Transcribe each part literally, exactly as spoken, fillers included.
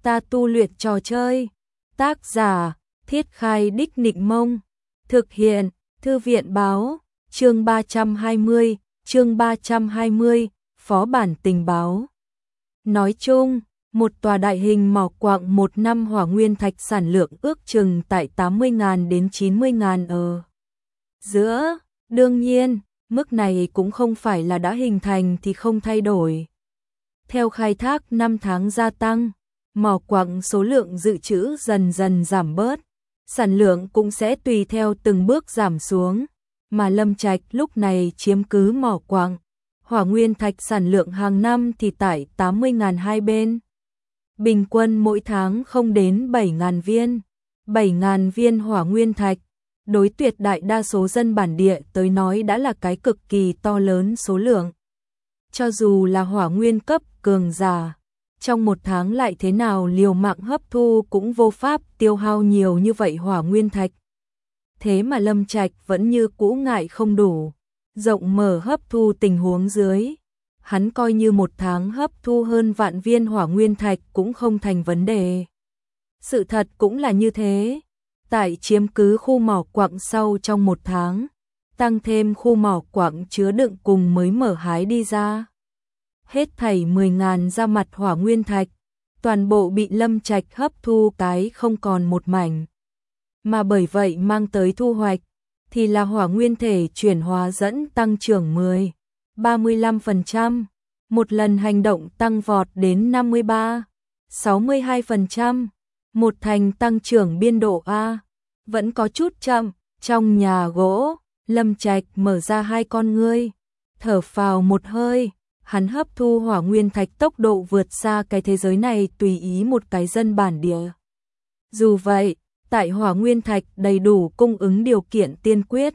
Ta tu luyện trò chơi. Tác giả: Thiết Khai Đích Nịnh Mông. Thực hiện: Thư viện báo. Chương ba trăm hai mươi, chương ba trăm hai mươi, phó bản tình báo. Nói chung, một tòa đại hình mỏ quặng một năm hỏa nguyên thạch sản lượng ước chừng tại tám mươi nghìn đến chín mươi nghìn ở giữa. Đương nhiên, mức này cũng không phải là đã hình thành thì không thay đổi. Theo khai thác năm tháng gia tăng, mỏ quặng số lượng dự trữ dần dần giảm bớt, sản lượng cũng sẽ tùy theo từng bước giảm xuống, mà Lâm Trạch lúc này chiếm cứ mỏ quặng. Hỏa nguyên thạch sản lượng hàng năm thì tại tám mươi nghìn hai bên. Bình quân mỗi tháng không đến bảy nghìn viên. bảy nghìn viên hỏa nguyên thạch, đối tuyệt đại đa số dân bản địa tới nói đã là cái cực kỳ to lớn số lượng. Cho dù là hỏa nguyên cấp cường giả, trong một tháng lại thế nào liều mạng hấp thu cũng vô pháp tiêu hao nhiều như vậy hỏa nguyên thạch. Thế mà Lâm Trạch vẫn như cũ ngại không đủ, rộng mở hấp thu tình huống dưới. Hắn coi như một tháng hấp thu hơn vạn viên hỏa nguyên thạch cũng không thành vấn đề. Sự thật cũng là như thế. Tại chiếm cứ khu mỏ quặng sau trong một tháng, tăng thêm khu mỏ quặng chứa đựng cùng mới mở hái đi ra. Hết thảy mười nghìn ra mặt hỏa nguyên thạch, toàn bộ bị Lâm Trạch hấp thu cái không còn một mảnh. Mà bởi vậy mang tới thu hoạch, thì là hỏa nguyên thể chuyển hóa dẫn tăng trưởng mười, ba mươi lăm phần trăm, một lần hành động tăng vọt đến năm mươi ba, sáu mươi hai phần trăm, một thành tăng trưởng biên độ A, vẫn có chút chậm. Trong nhà gỗ, Lâm Trạch mở ra hai con ngươi, thở phào một hơi, hắn hấp thu hỏa nguyên thạch tốc độ vượt xa cái thế giới này tùy ý một cái dân bản địa. Dù vậy, tại hỏa nguyên thạch đầy đủ cung ứng điều kiện tiên quyết,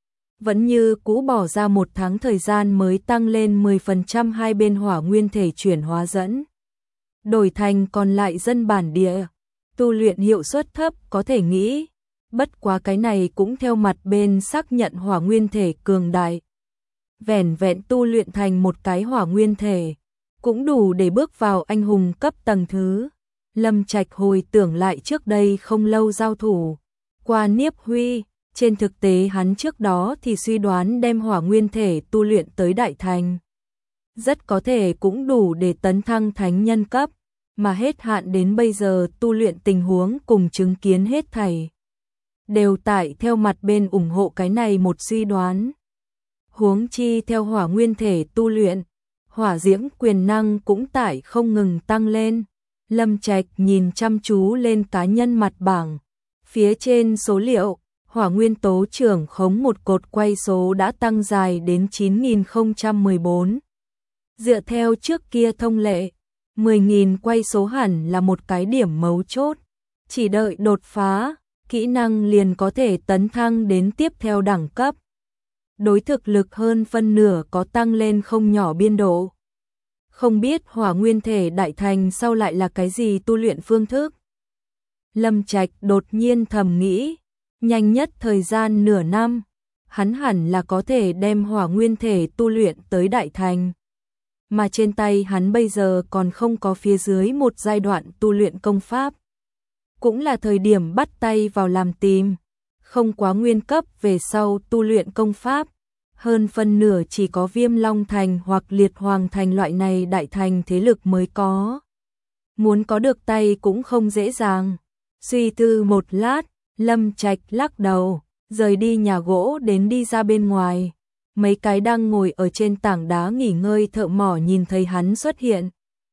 vẫn như cũ bỏ ra một tháng thời gian mới tăng lên mười phần trăm hai bên hỏa nguyên thể chuyển hóa dẫn. Đổi thành còn lại dân bản địa, tu luyện hiệu suất thấp có thể nghĩ, bất quá cái này cũng theo mặt bên xác nhận hỏa nguyên thể cường đại. Vẻn vẹn tu luyện thành một cái hỏa nguyên thể, cũng đủ để bước vào anh hùng cấp tầng thứ. Lâm Trạch hồi tưởng lại trước đây không lâu giao thủ qua Niếp Huy, trên thực tế hắn trước đó thì suy đoán đem hỏa nguyên thể tu luyện tới đại thành, rất có thể cũng đủ để tấn thăng thánh nhân cấp, mà hết hạn đến bây giờ tu luyện tình huống cùng chứng kiến hết thảy đều tại theo mặt bên ủng hộ cái này một suy đoán. Huống chi theo hỏa nguyên thể tu luyện, hỏa diễm quyền năng cũng tại không ngừng tăng lên. Lâm Trạch nhìn chăm chú lên cá nhân mặt bảng, phía trên số liệu, hỏa nguyên tố trưởng khống một cột quay số đã tăng dài đến chín nghìn không trăm mười bốn. Dựa theo trước kia thông lệ, mười nghìn quay số hẳn là một cái điểm mấu chốt, chỉ đợi đột phá, kỹ năng liền có thể tấn thăng đến tiếp theo đẳng cấp. Đối thực lực hơn phân nửa có tăng lên không nhỏ biên độ. Không biết hỏa nguyên thể đại thành sau lại là cái gì tu luyện phương thức. Lâm Trạch đột nhiên thầm nghĩ, nhanh nhất thời gian nửa năm, hắn hẳn là có thể đem hỏa nguyên thể tu luyện tới đại thành. Mà trên tay hắn bây giờ còn không có phía dưới một giai đoạn tu luyện công pháp. Cũng là thời điểm bắt tay vào làm tìm, không quá nguyên cấp về sau tu luyện công pháp. Hơn phân nửa chỉ có Viêm Long Thành hoặc Liệt Hoàng Thành loại này đại thành thế lực mới có. Muốn có được tay cũng không dễ dàng. Suy tư một lát, Lâm Trạch lắc đầu, rời đi nhà gỗ đến đi ra bên ngoài. Mấy cái đang ngồi ở trên tảng đá nghỉ ngơi thợ mỏ nhìn thấy hắn xuất hiện,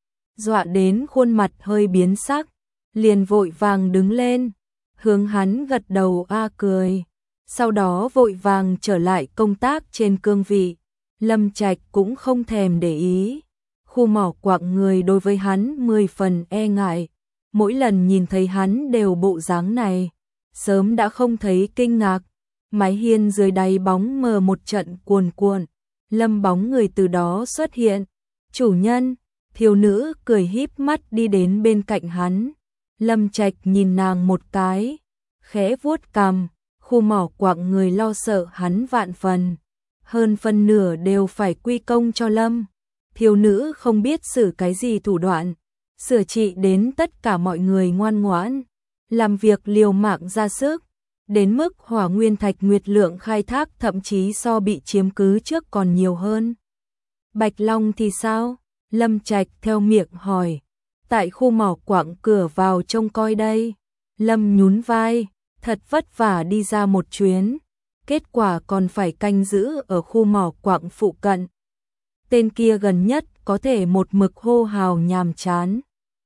dọa đến khuôn mặt hơi biến sắc, liền vội vàng đứng lên, hướng hắn gật đầu a cười. Sau đó vội vàng trở lại công tác trên cương vị. Lâm Trạch cũng không thèm để ý. Khu mỏ quặng người đối với hắn mười phần e ngại. Mỗi lần nhìn thấy hắn đều bộ dáng này, sớm đã không thấy kinh ngạc. Mái hiên dưới đáy bóng mờ một trận cuồn cuộn. Lâm bóng người từ đó xuất hiện. Chủ nhân, thiếu nữ cười híp mắt đi đến bên cạnh hắn. Lâm Trạch nhìn nàng một cái, khẽ vuốt cằm. Khu mỏ quặng người lo sợ hắn vạn phần, hơn phân nửa đều phải quy công cho Lâm. Thiếu nữ không biết xử cái gì thủ đoạn, sửa trị đến tất cả mọi người ngoan ngoãn, làm việc liều mạng ra sức, đến mức Hỏa Nguyên Thạch Nguyệt lượng khai thác thậm chí so bị chiếm cứ trước còn nhiều hơn. Bạch Long thì sao? Lâm Trạch theo miệng hỏi. Tại khu mỏ quặng cửa vào trông coi đây. Lâm nhún vai, thật vất vả đi ra một chuyến, kết quả còn phải canh giữ ở khu mỏ quặng phụ cận. Tên kia gần nhất có thể một mực hô hào nhàm chán.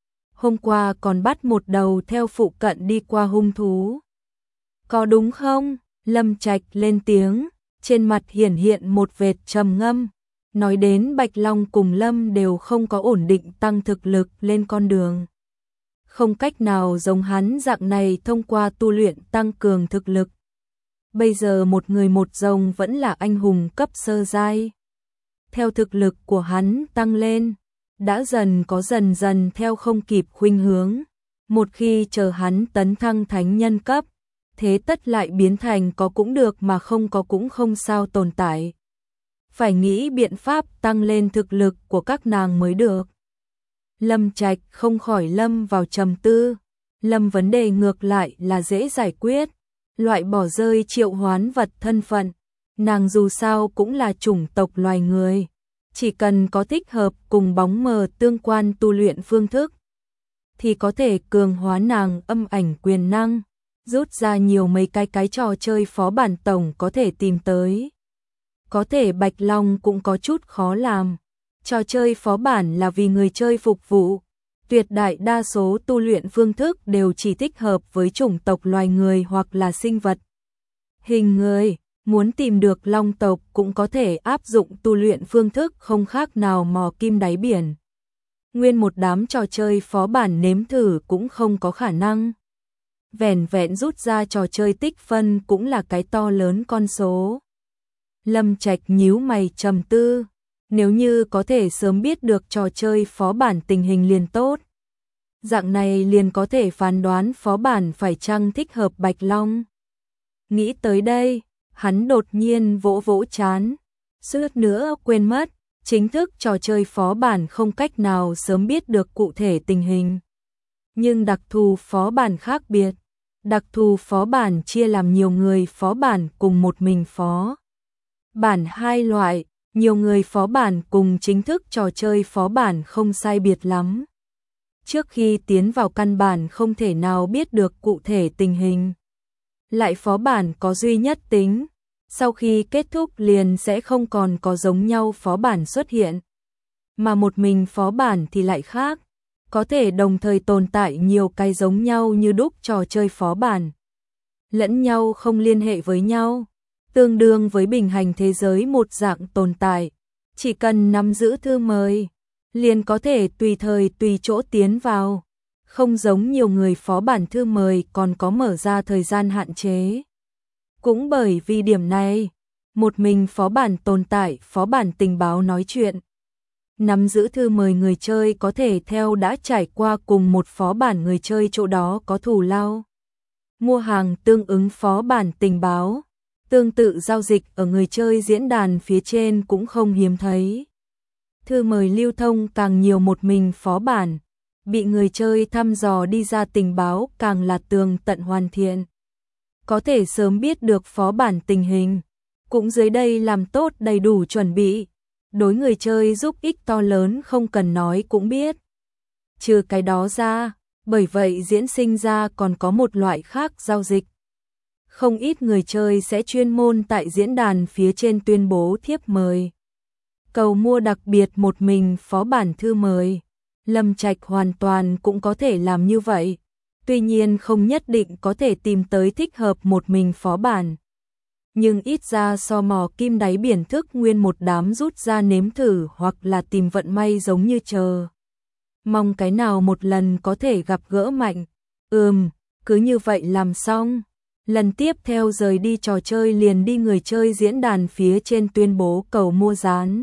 Hôm qua còn bắt một đầu theo phụ cận đi qua hung thú. Có đúng không? Lâm Trạch lên tiếng, trên mặt hiển hiện một vệt trầm ngâm. Nói đến Bạch Long cùng Lâm đều không có ổn định tăng thực lực lên con đường. Không cách nào giống hắn dạng này thông qua tu luyện tăng cường thực lực. Bây giờ một người một rồng vẫn là anh hùng cấp sơ giai. Theo thực lực của hắn tăng lên, đã dần có dần dần theo không kịp khuynh hướng. Một khi chờ hắn tấn thăng thánh nhân cấp, thế tất lại biến thành có cũng được mà không có cũng không sao tồn tại. Phải nghĩ biện pháp tăng lên thực lực của các nàng mới được. Lâm Trạch không khỏi lâm vào trầm tư. Lâm vấn đề ngược lại là dễ giải quyết, loại bỏ rơi triệu hoán vật thân phận. Nàng dù sao cũng là chủng tộc loài người, chỉ cần có thích hợp cùng bóng mờ tương quan tu luyện phương thức, thì có thể cường hóa nàng âm ảnh quyền năng, rút ra nhiều mấy cái cái trò chơi phó bản tổng có thể tìm tới. Có thể Bạch Long cũng có chút khó làm. Trò chơi phó bản là vì người chơi phục vụ, tuyệt đại đa số tu luyện phương thức đều chỉ thích hợp với chủng tộc loài người hoặc là sinh vật hình người. Muốn tìm được long tộc cũng có thể áp dụng tu luyện phương thức không khác nào mò kim đáy biển. Nguyên một đám trò chơi phó bản nếm thử cũng không có khả năng. Vẻn vẹn rút ra trò chơi tích phân cũng là cái to lớn con số. Lâm Trạch nhíu mày trầm tư, nếu như có thể sớm biết được trò chơi phó bản tình hình liền tốt. Dạng này liền có thể phán đoán phó bản phải chăng thích hợp Bạch Long. Nghĩ tới đây, hắn đột nhiên vỗ vỗ chán, suýt nữa quên mất, chính thức trò chơi phó bản không cách nào sớm biết được cụ thể tình hình. Nhưng đặc thù phó bản khác biệt, đặc thù phó bản chia làm nhiều người phó bản cùng một mình phó bản hai loại, nhiều người phó bản cùng chính thức trò chơi phó bản không sai biệt lắm. Trước khi tiến vào căn bản không thể nào biết được cụ thể tình hình. Lại phó bản có duy nhất tính, sau khi kết thúc liền sẽ không còn có giống nhau phó bản xuất hiện. Mà một mình phó bản thì lại khác, có thể đồng thời tồn tại nhiều cái giống nhau như đúc trò chơi phó bản. Lẫn nhau không liên hệ với nhau, tương đương với bình hành thế giới một dạng tồn tại. Chỉ cần nắm giữ thư mời, liền có thể tùy thời tùy chỗ tiến vào. Không giống nhiều người phó bản thư mời còn có mở ra thời gian hạn chế. Cũng bởi vì điểm này, một mình phó bản tồn tại, phó bản tình báo nói chuyện. Nắm giữ thư mời người chơi có thể theo đã trải qua cùng một phó bản người chơi chỗ đó có thù lao. Mua hàng tương ứng phó bản tình báo, tương tự giao dịch ở người chơi diễn đàn phía trên cũng không hiếm thấy. Thư mời lưu thông càng nhiều một mình phó bản, bị người chơi thăm dò đi ra tình báo càng là tường tận hoàn thiện. Có thể sớm biết được phó bản tình hình, cũng dưới đây làm tốt đầy đủ chuẩn bị. Đối người chơi giúp ích to lớn không cần nói cũng biết. Trừ cái đó ra, bởi vậy diễn sinh ra còn có một loại khác giao dịch. Không ít người chơi sẽ chuyên môn tại diễn đàn phía trên tuyên bố thiếp mời. Cầu mua đặc biệt một mình phó bản thư mời. Lâm Trạch hoàn toàn cũng có thể làm như vậy. Tuy nhiên không nhất định có thể tìm tới thích hợp một mình phó bản. Nhưng ít ra so mò kim đáy biển thức nguyên một đám rút ra nếm thử hoặc là tìm vận may giống như chờ. Mong cái nào một lần có thể gặp gỡ mạnh. Ừm, cứ như vậy làm xong. Lần tiếp theo rời đi trò chơi liền đi người chơi diễn đàn phía trên tuyên bố cầu mua rán.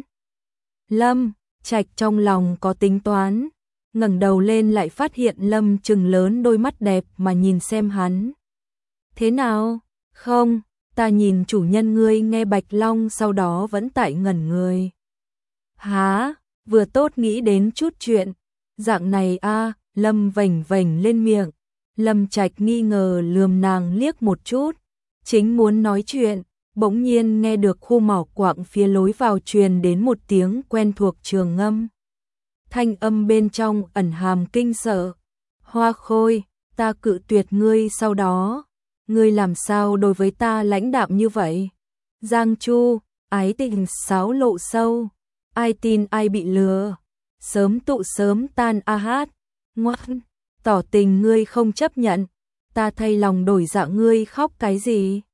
Lâm Trạch trong lòng có tính toán, ngẩng đầu lên lại phát hiện Lâm trừng lớn đôi mắt đẹp mà nhìn xem hắn. Thế nào? Không, ta nhìn chủ nhân ngươi nghe Bạch Long sau đó vẫn tại ngẩn người. Hả? Vừa tốt nghĩ đến chút chuyện, Dạng này a, Lâm vểnh vểnh lên miệng. Lâm Trạch nghi ngờ lườm nàng liếc một chút, chính muốn nói chuyện, bỗng nhiên nghe được khu mỏ quặng phía lối vào truyền đến một tiếng quen thuộc trường ngâm. Thanh âm bên trong ẩn hàm kinh sợ. Hoa Khôi, ta cự tuyệt ngươi sau đó, ngươi làm sao đối với ta lãnh đạm như vậy? Giang Chu, ái tình sáo lộ sâu, ai tin ai bị lừa, sớm tụ sớm tan a hát, ngoan, tỏ tình ngươi không chấp nhận, ta thay lòng đổi dạ ngươi khóc cái gì?